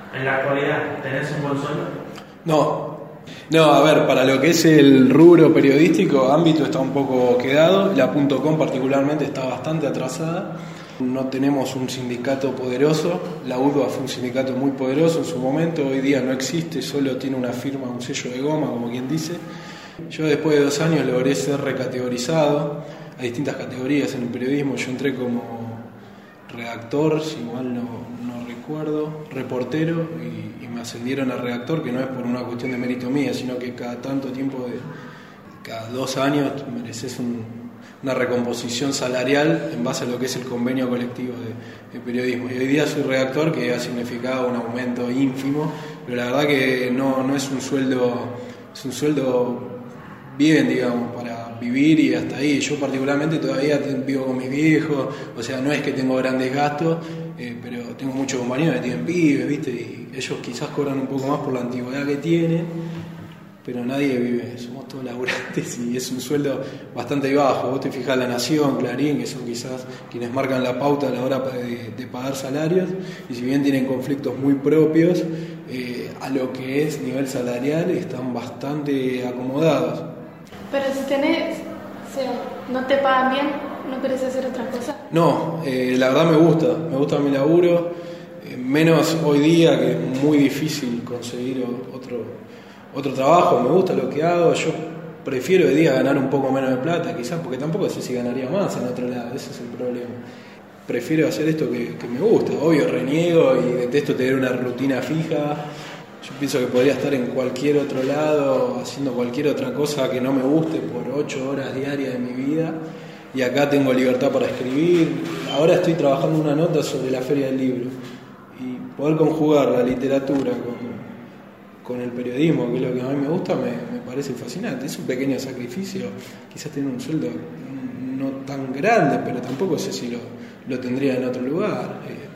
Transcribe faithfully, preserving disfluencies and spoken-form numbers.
En la actualidad, ¿tenés un buen sueldo? No, no, a ver, para lo que es el rubro periodístico, ámbito está un poco quedado, la punto .com particularmente está bastante atrasada, no tenemos un sindicato poderoso, la U D B A fue un sindicato muy poderoso en su momento, hoy día no existe, solo tiene una firma, un sello de goma, como quien dice. Yo después de dos años logré ser recategorizado a distintas categorías en el periodismo, yo entré como redactor, si mal no, no recuerdo, reportero y, y me ascendieron a redactor, que no es por una cuestión de mérito mía, sino que cada tanto tiempo, de cada dos años mereces un, una recomposición salarial en base a lo que es el convenio colectivo de, de periodismo. Y hoy día soy redactor, que ha significado un aumento ínfimo, pero la verdad que no, no es un sueldo, es un sueldo bien, digamos, para vivir y hasta ahí. Yo particularmente todavía vivo con mis viejos, o sea, no es que tengo grandes gastos, eh, pero tengo muchos compañeros que tienen pibes, ¿viste? Y ellos quizás cobran un poco más por la antigüedad que tienen, pero nadie vive, somos todos laburantes y es un sueldo bastante bajo. Vos te fijás La Nación, Clarín, que son quizás quienes marcan la pauta a la hora de, de pagar salarios, y si bien tienen conflictos muy propios, eh, a lo que es nivel salarial están bastante acomodados. Pero si tenés, o sea, no te pagan bien, ¿no querés hacer otra cosa? No, eh, la verdad me gusta, me gusta mi laburo, eh, menos hoy día que es muy difícil conseguir otro, otro trabajo, me gusta lo que hago, yo prefiero hoy día ganar un poco menos de plata, quizás porque tampoco sé si ganaría más en otro lado, ese es el problema. Prefiero hacer esto que, que me gusta, obvio reniego y detesto tener una rutina fija. Yo pienso que podría estar en cualquier otro lado haciendo cualquier otra cosa que no me guste por ocho horas diarias de mi vida, y acá tengo libertad para escribir. Ahora estoy trabajando una nota sobre la Feria del Libro y poder conjugar la literatura con, con el periodismo, que es lo que a mí me gusta, me, me parece fascinante. Es un pequeño sacrificio, quizás tener un sueldo no tan grande, pero tampoco sé si lo, lo tendría en otro lugar.